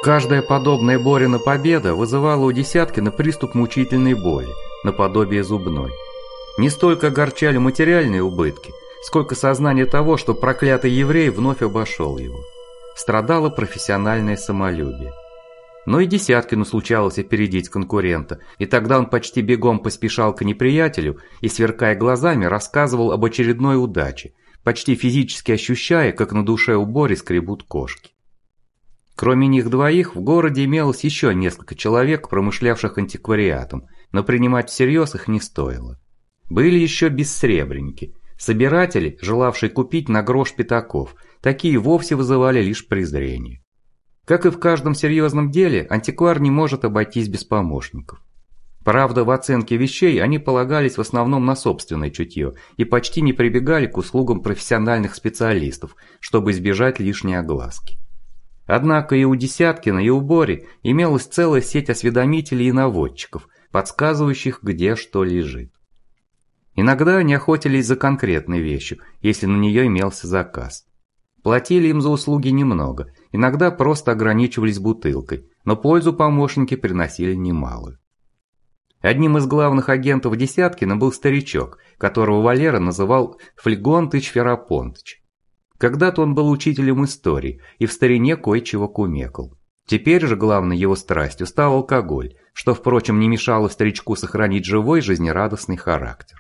Каждая подобная Борина победа вызывала у Десяткина приступ мучительной боли, наподобие зубной. Не столько огорчали материальные убытки, сколько сознание того, что проклятый еврей вновь обошел его. Страдало профессиональное самолюбие. Но и Десяткину случалось опередить конкурента, и тогда он почти бегом поспешал к неприятелю и, сверкая глазами, рассказывал об очередной удаче, почти физически ощущая, как на душе у Бори скребут кошки. Кроме них двоих, в городе имелось еще несколько человек, промышлявших антиквариатом, но принимать всерьез их не стоило. Были еще бессребреники, собиратели, желавшие купить на грош пятаков, такие вовсе вызывали лишь презрение. Как и в каждом серьезном деле, антиквар не может обойтись без помощников. Правда, в оценке вещей они полагались в основном на собственное чутье и почти не прибегали к услугам профессиональных специалистов, чтобы избежать лишней огласки. Однако и у Десяткина, и у Бори имелась целая сеть осведомителей и наводчиков, подсказывающих, где что лежит. Иногда они охотились за конкретной вещью, если на нее имелся заказ. Платили им за услуги немного, иногда просто ограничивались бутылкой, но пользу помощники приносили немалую. Одним из главных агентов Десяткина был старичок, которого Валера называл Флегонтыч Ферапонтыч. Когда-то он был учителем истории и в старине кое-чего кумекал. Теперь же главной его страстью стал алкоголь, что, впрочем, не мешало старичку сохранить живой жизнерадостный характер.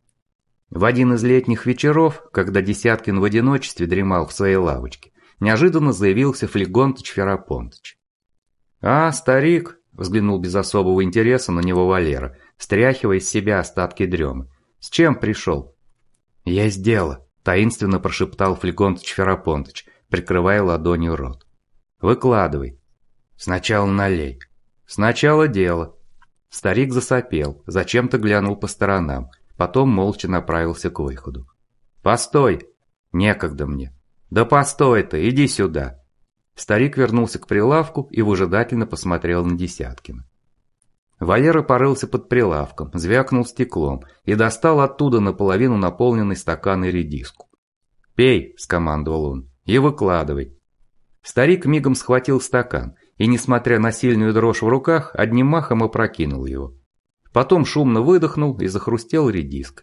В один из летних вечеров, когда Десяткин в одиночестве дремал в своей лавочке, неожиданно заявился Флегонтыч Ферапонтыч. «А, старик!» – взглянул без особого интереса на него Валера, стряхивая из себя остатки дремы. «С чем пришел?» «Есть дело!» – таинственно прошептал Флегонтыч Ферапонтыч, прикрывая ладонью рот. «Выкладывай. Сначала налей. Сначала дело». Старик засопел, зачем-то глянул по сторонам, потом молча направился к выходу. «Постой! Некогда мне!» «Да постой ты, иди сюда!» Старик вернулся к прилавку и выжидательно посмотрел на Десяткина. Валера порылся под прилавком, звякнул стеклом и достал оттуда наполовину наполненный стакан и редиску. «Пей», – скомандовал он, – «и выкладывай». Старик мигом схватил стакан и, несмотря на сильную дрожь в руках, одним махом опрокинул его. Потом шумно выдохнул и захрустел редиской.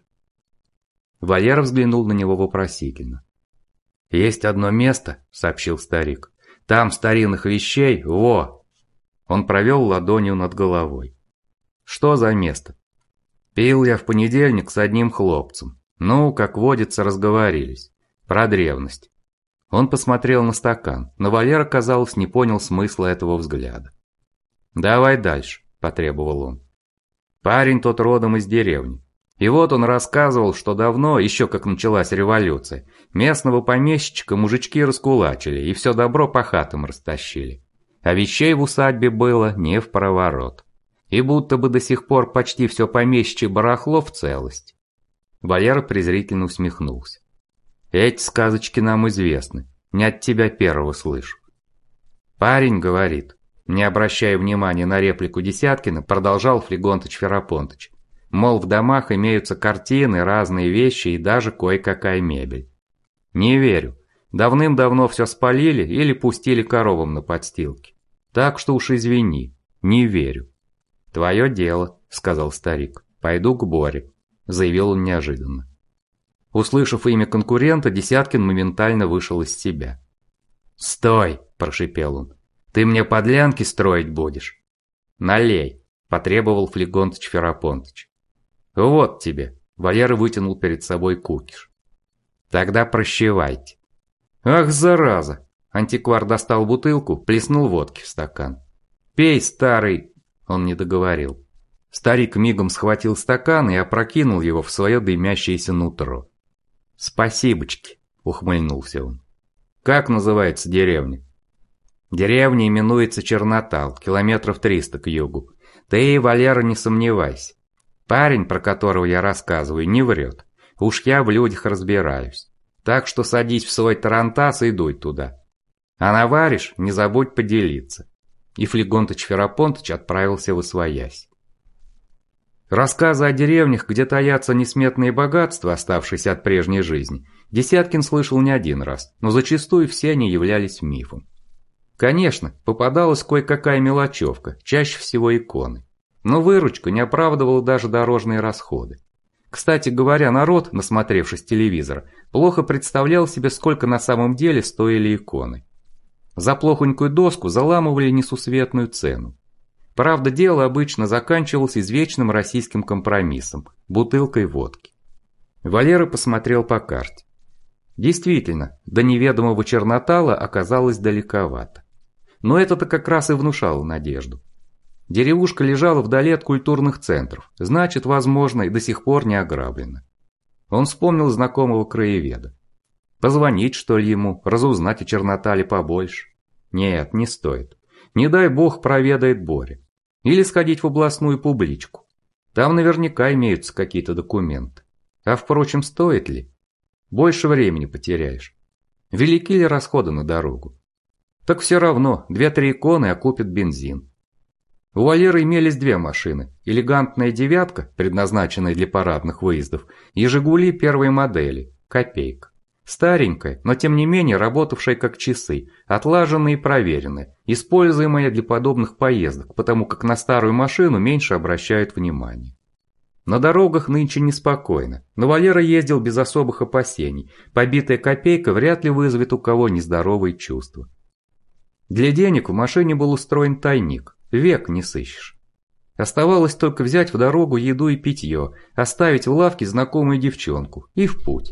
Валера взглянул на него вопросительно. «Есть одно место», – сообщил старик. «Там старинных вещей, во!» Он провел ладонью над головой. «Что за место?» «Пил я в понедельник с одним хлопцем. Ну, как водится, разговорились. Про древность». Он посмотрел на стакан, но Валера, казалось, не понял смысла этого взгляда. «Давай дальше», – потребовал он. Парень тот родом из деревни. И вот он рассказывал, что давно, еще как началась революция, местного помещичка мужички раскулачили и все добро по хатам растащили. А вещей в усадьбе было не впроворот. И будто бы до сих пор почти все помещичье барахло в целости. Валера презрительно усмехнулся. «Эти сказочки нам известны, не от тебя первого слышу». Парень говорит, не обращая внимания на реплику Десяткина, продолжал Флегонтыч Ферапонтыч. Мол, в домах имеются картины, разные вещи и даже кое-какая мебель. Не верю. Давным-давно все спалили или пустили коровам на подстилки. Так что уж извини, не верю. «Твое дело», — сказал старик. «Пойду к Боре», — заявил он неожиданно. Услышав имя конкурента, Десяткин моментально вышел из себя. «Стой!» – прошипел он. «Ты мне подлянки строить будешь?» «Налей!» – потребовал Флегонтыч Ферапонтыч. «Вот тебе!» – Валера вытянул перед собой кукиш. «Тогда прощевайте!» «Ах, зараза!» Антиквар достал бутылку, плеснул водки в стакан. «Пей, старый!» – он не договорил. Старик мигом схватил стакан и опрокинул его в свое дымящееся нутро. «Спасибочки!» – ухмыльнулся он. «Как называется деревня?» «Деревня именуется Чернотал, километров 300 к югу. Ты, Валера, не сомневайся. Парень, про которого я рассказываю, не врет. Уж я в людях разбираюсь. Так что садись в свой тарантас и дуй туда. А наваришь, не забудь поделиться». И Флегонтыч Ферапонтыч отправился восвоясь. Рассказы о деревнях, где таятся несметные богатства, оставшиеся от прежней жизни, Десяткин слышал не один раз, но зачастую все они являлись мифом. Конечно, попадалась кое-какая мелочевка, чаще всего иконы. Но выручка не оправдывала даже дорожные расходы. Кстати говоря, народ, насмотревшись телевизора, плохо представлял себе, сколько на самом деле стоили иконы. За плохонькую доску заламывали несусветную цену. Правда, дело обычно заканчивалось извечным российским компромиссом – бутылкой водки. Валера посмотрел по карте. Действительно, до неведомого Чернотала оказалось далековато. Но это-то как раз и внушало надежду. Деревушка лежала вдали от культурных центров, значит, возможно, и до сих пор не ограблена. Он вспомнил знакомого краеведа. Позвонить, что ли, ему, разузнать о Чернотале побольше? Нет, не стоит. Не дай бог проведает Боря. Или сходить в областную публичку. Там наверняка имеются какие-то документы. А впрочем, стоит ли? Больше времени потеряешь. Велики ли расходы на дорогу? Так все равно, 2-3 иконы окупят бензин. У Валеры имелись 2 машины. Элегантная «девятка», предназначенная для парадных выездов, и «Жигули» первой модели, копейка. Старенькая, но тем не менее работавшая как часы, отлаженная и проверенная, используемая для подобных поездок, потому как на старую машину меньше обращают внимания. На дорогах нынче неспокойно, но Валера ездил без особых опасений, побитая копейка вряд ли вызовет у кого нездоровые чувства. Для денег в машине был устроен тайник, век не сыщешь. Оставалось только взять в дорогу еду и питье, оставить в лавке знакомую девчонку и в путь.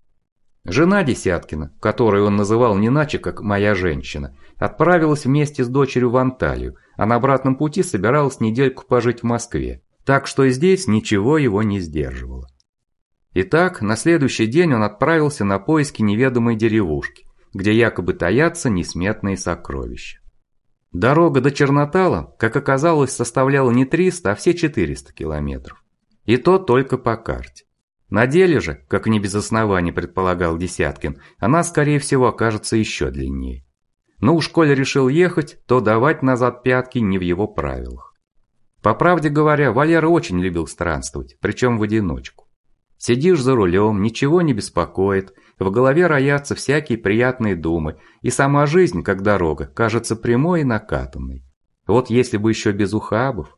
Жена Десяткина, которую он называл не иначе, как «моя женщина», отправилась вместе с дочерью в Анталию, а на обратном пути собиралась недельку пожить в Москве, так что и здесь ничего его не сдерживало. Итак, на следующий день он отправился на поиски неведомой деревушки, где якобы таятся несметные сокровища. Дорога до Чернотала, как оказалось, составляла не 300, а все 400 километров. И то только по карте. На деле же, как не без оснований предполагал Десяткин, она, скорее всего, окажется еще длиннее. Но уж коли решил ехать, то давать назад пятки не в его правилах. По правде говоря, Валера очень любил странствовать, причем в одиночку. Сидишь за рулем, ничего не беспокоит, в голове роятся всякие приятные думы, и сама жизнь, как дорога, кажется прямой и накатанной. Вот если бы еще без ухабов.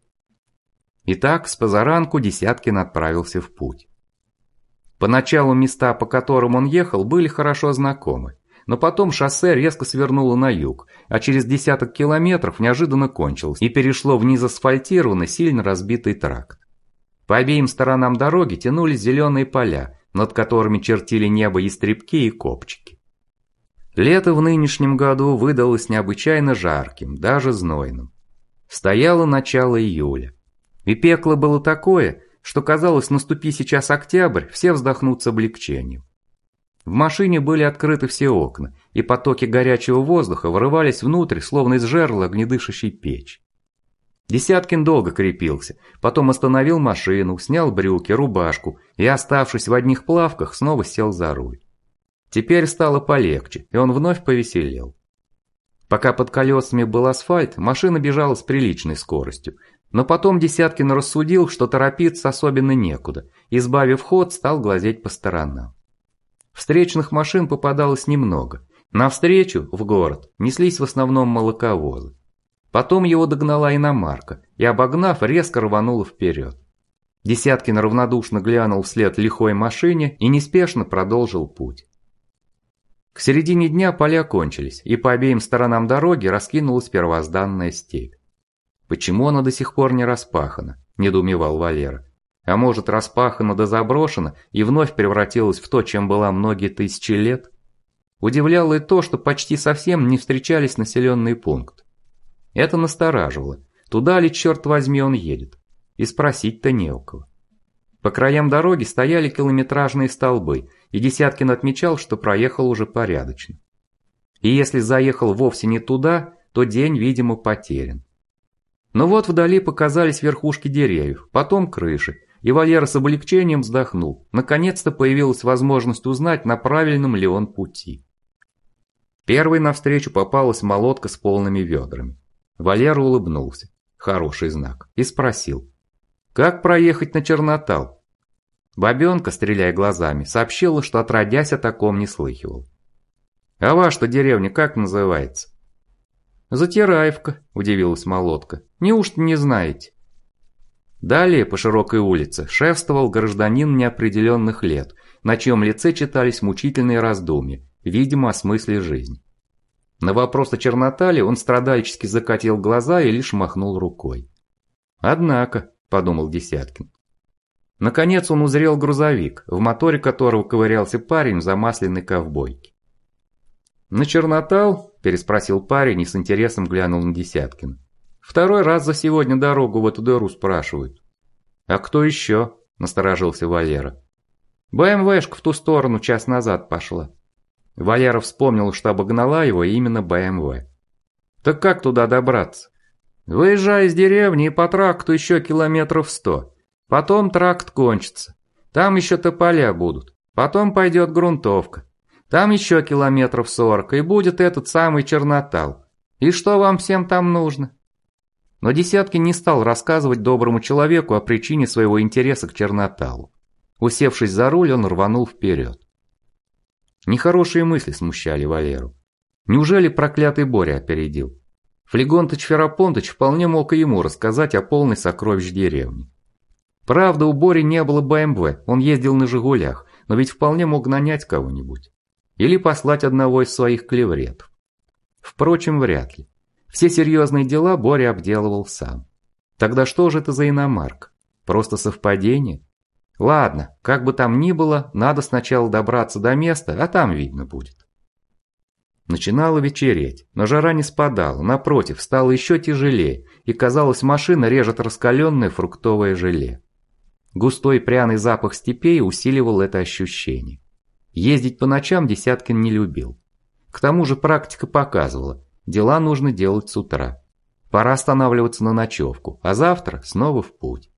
Итак, с позаранку Десяткин отправился в путь. Поначалу места, по которым он ехал, были хорошо знакомы, но потом шоссе резко свернуло на юг, а через десяток километров неожиданно кончилось и перешло в низасфальтированный, сильно разбитый тракт. По обеим сторонам дороги тянулись зеленые поля, над которыми чертили небо ястребки и копчики. Лето в нынешнем году выдалось необычайно жарким, даже знойным. Стояло начало июля, и пекло было такое, что казалось, наступи сейчас октябрь, все вздохнут с облегчением. В машине были открыты все окна, и потоки горячего воздуха вырывались внутрь, словно из жерла огнедышащей печи. Десяткин долго крепился, потом остановил машину, снял брюки, рубашку и, оставшись в одних плавках, снова сел за руль. Теперь стало полегче, и он вновь повеселел. Пока под колесами был асфальт, машина бежала с приличной скоростью, но потом Десяткин рассудил, что торопиться особенно некуда, и, сбавив ход, стал глазеть по сторонам. Встречных машин попадалось немного. Навстречу, в город, неслись в основном молоковозы. Потом его догнала иномарка и, обогнав, резко рванула вперед. Десяткин равнодушно глянул вслед лихой машине и неспешно продолжил путь. К середине дня поля кончились, и по обеим сторонам дороги раскинулась первозданная степь. «Почему она до сих пор не распахана?» – недоумевал Валера. «А может, распахана да заброшена и вновь превратилась в то, чем была многие тысячи лет?» Удивляло и то, что почти совсем не встречались населенные пункты. Это настораживало. Туда ли, черт возьми, он едет? И спросить-то не у кого. По краям дороги стояли километражные столбы, и Десяткин отмечал, что проехал уже порядочно. И если заехал вовсе не туда, то день, видимо, потерян. Но вот вдали показались верхушки деревьев, потом крыши, и Валера с облегчением вздохнул. Наконец-то появилась возможность узнать, на правильном ли он пути. Первой навстречу попалась молотка с полными ведрами. Валера улыбнулся, хороший знак, и спросил: «Как проехать на Чернотал?» Бабенка, стреляя глазами, сообщила, что отродясь о таком не слыхивал. «А ваша деревня как называется?» «Затираевка», – удивилась Молотка. «Неужто не знаете?» Далее по широкой улице шествовал гражданин неопределенных лет, на чьем лице читались мучительные раздумья, видимо, о смысле жизни. На вопрос о чернотале он страдальчески закатил глаза и лишь махнул рукой. «Однако», – подумал Десяткин. Наконец он узрел грузовик, в моторе которого ковырялся парень в замасленной ковбойке. «На Чернотал?» – переспросил парень и с интересом глянул на Десяткина. «Второй раз за сегодня дорогу в эту дыру спрашивают». «А кто еще?» – насторожился Валера. «БМВшка в ту сторону час назад пошла». Валера вспомнил, что обогнала его именно БМВ. «Так как туда добраться?» «Выезжай из деревни и по тракту еще километров 100. Потом тракт кончится. Там еще тополя будут. Потом пойдет грунтовка. Там еще километров 40, и будет этот самый Чернотал. И что вам всем там нужно?» Но Десяткин не стал рассказывать доброму человеку о причине своего интереса к Черноталу. Усевшись за руль, он рванул вперед. Нехорошие мысли смущали Валеру. Неужели проклятый Боря опередил? Флегонтыч Ферапонтыч вполне мог и ему рассказать о полной сокровищ деревни. Правда, у Бори не было БМВ, он ездил на «Жигулях», но ведь вполне мог нанять кого-нибудь. Или послать одного из своих клевретов. Впрочем, вряд ли. Все серьезные дела Боря обделывал сам. Тогда что же это за иномарка? Просто совпадение? Ладно, как бы там ни было, надо сначала добраться до места, а там видно будет. Начинало вечереть, но жара не спадала, напротив, стало еще тяжелее, и казалось, машина режет раскаленное фруктовое желе. Густой пряный запах степей усиливал это ощущение. Ездить по ночам Десяткин не любил. К тому же практика показывала, дела нужно делать с утра. Пора останавливаться на ночевку, а завтра снова в путь.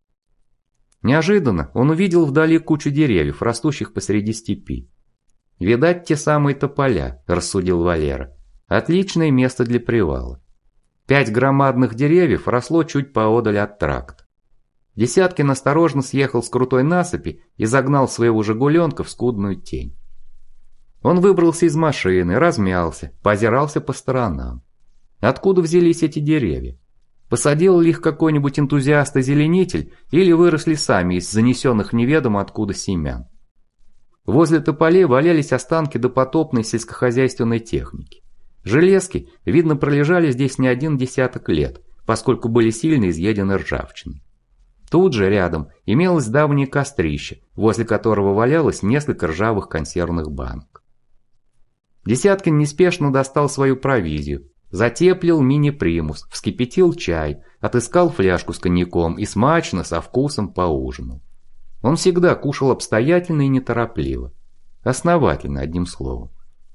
Неожиданно он увидел вдали кучу деревьев, растущих посреди степи. «Видать, те самые тополя», – рассудил Валера. «Отличное место для привала». 5 громадных деревьев росло чуть поодаль от тракта. Десяткин осторожно съехал с крутой насыпи и загнал своего «Жигуленка» в скудную тень. Он выбрался из машины, размялся, поозирался по сторонам. Откуда взялись эти деревья? Посадил ли их какой-нибудь энтузиаст-озеленитель или выросли сами из занесенных неведомо откуда семян? Возле тополей валялись останки допотопной сельскохозяйственной техники. Железки, видно, пролежали здесь не один десяток лет, поскольку были сильно изъедены ржавчиной. Тут же рядом имелось давнее кострище, возле которого валялось несколько ржавых консервных банок. Десяткин неспешно достал свою провизию, затеплил мини-примус, вскипятил чай, отыскал фляжку с коньяком и смачно, со вкусом поужинал. Он всегда кушал обстоятельно и неторопливо. Основательно, одним словом.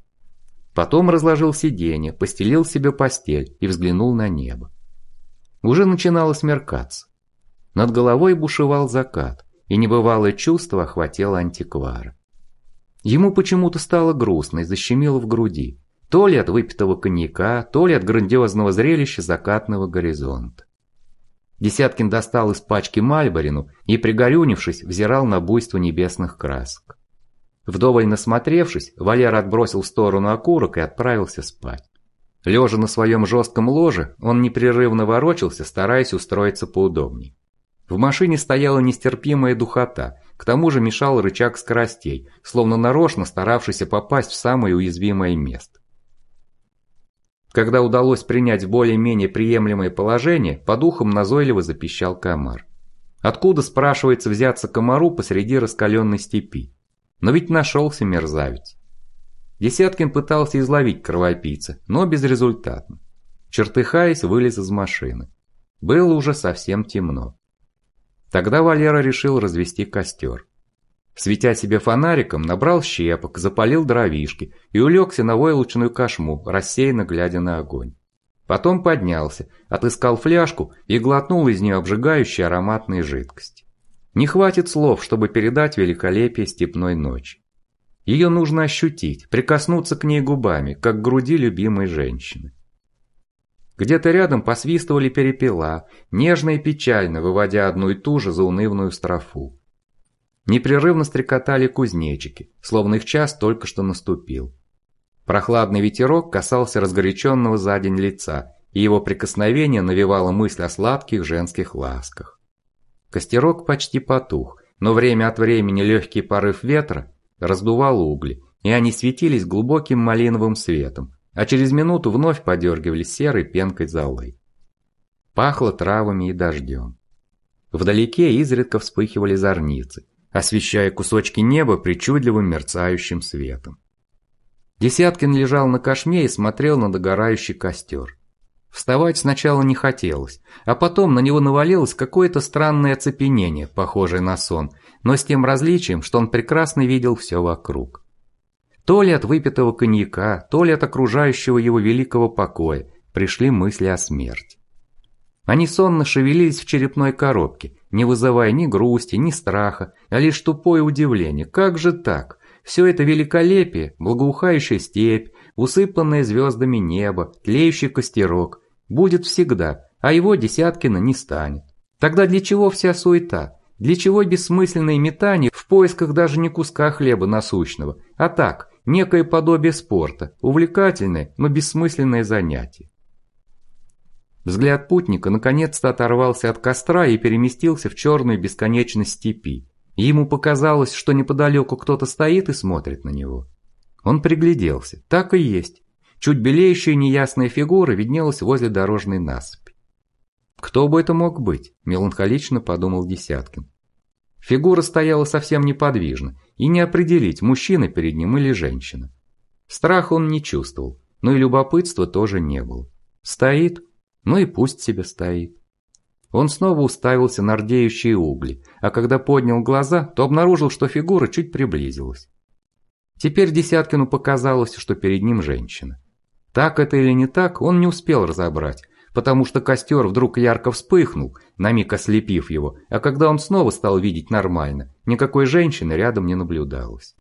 Потом разложил сиденье, постелил себе постель и взглянул на небо. Уже начинало смеркаться. Над головой бушевал закат, и небывалое чувство охватило антиквара. Ему почему-то стало грустно и защемило в груди. То ли от выпитого коньяка, то ли от грандиозного зрелища закатного горизонта. Десяткин достал из пачки Мальборину и, пригорюнившись, взирал на буйство небесных красок. Вдоволь насмотревшись, Валера отбросил в сторону окурок и отправился спать. Лежа на своем жестком ложе, он непрерывно ворочался, стараясь устроиться поудобней. В машине стояла нестерпимая духота, к тому же мешал рычаг скоростей, словно нарочно старавшийся попасть в самое уязвимое место. Когда удалось принять более-менее приемлемое положение, под ухом назойливо запищал комар. Откуда, спрашивается, взяться комару посреди раскаленной степи? Но ведь нашелся мерзавец. Десяткин пытался изловить кровопийца, но безрезультатно. Чертыхаясь, вылез из машины. Было уже совсем темно. Тогда Валера решил развести костер. Светя себе фонариком, набрал щепок, запалил дровишки и улегся на войлочную кошму, рассеянно глядя на огонь. Потом поднялся, отыскал фляжку и глотнул из нее обжигающие ароматные жидкости. Не хватит слов, чтобы передать великолепие степной ночи. Ее нужно ощутить, прикоснуться к ней губами, как к груди любимой женщины. Где-то рядом посвистывали перепела, нежно и печально выводя одну и ту же заунывную строфу. Непрерывно стрекотали кузнечики, словно их час только что наступил. Прохладный ветерок касался разгоряченного за день лица и его прикосновение навевало мысль о сладких женских ласках. Костерок почти потух, но время от времени легкий порыв ветра раздувал угли, и они светились глубоким малиновым светом, а через минуту вновь подергивались серой пенкой золы. Пахло травами и дождем. Вдалеке изредка вспыхивали зорницы, освещая кусочки неба причудливым мерцающим светом. Десяткин лежал на кошме и смотрел на догорающий костер. Вставать сначала не хотелось, а потом на него навалилось какое-то странное оцепенение, похожее на сон, но с тем различием, что он прекрасно видел все вокруг. То ли от выпитого коньяка, то ли от окружающего его великого покоя пришли мысли о смерти. Они сонно шевелились в черепной коробке, не вызывая ни грусти, ни страха, а лишь тупое удивление. Как же так? Все это великолепие, благоухающая степь, усыпанное звездами небо, тлеющий костерок, будет всегда, а его Десяткина не станет. Тогда для чего вся суета? Для чего бессмысленные метания в поисках даже не куска хлеба насущного, а так, некое подобие спорта, увлекательное, но бессмысленное занятие? Взгляд путника наконец-то оторвался от костра и переместился в черную бесконечность степи. Ему показалось, что неподалеку кто-то стоит и смотрит на него. Он пригляделся. Так и есть. Чуть белеющая неясная фигура виднелась возле дорожной насыпи. «Кто бы это мог быть?» – меланхолично подумал Десяткин. Фигура стояла совсем неподвижно, и не определить, мужчина перед ним или женщина. Страха он не чувствовал, но и любопытства тоже не было. Стоит? Ну и пусть себе стоит. Он снова уставился на рдеющие угли, а когда поднял глаза, то обнаружил, что фигура чуть приблизилась. Теперь Десяткину показалось, что перед ним женщина. Так это или не так, он не успел разобрать, потому что костер вдруг ярко вспыхнул, на миг ослепив его, а когда он снова стал видеть нормально, никакой женщины рядом не наблюдалось.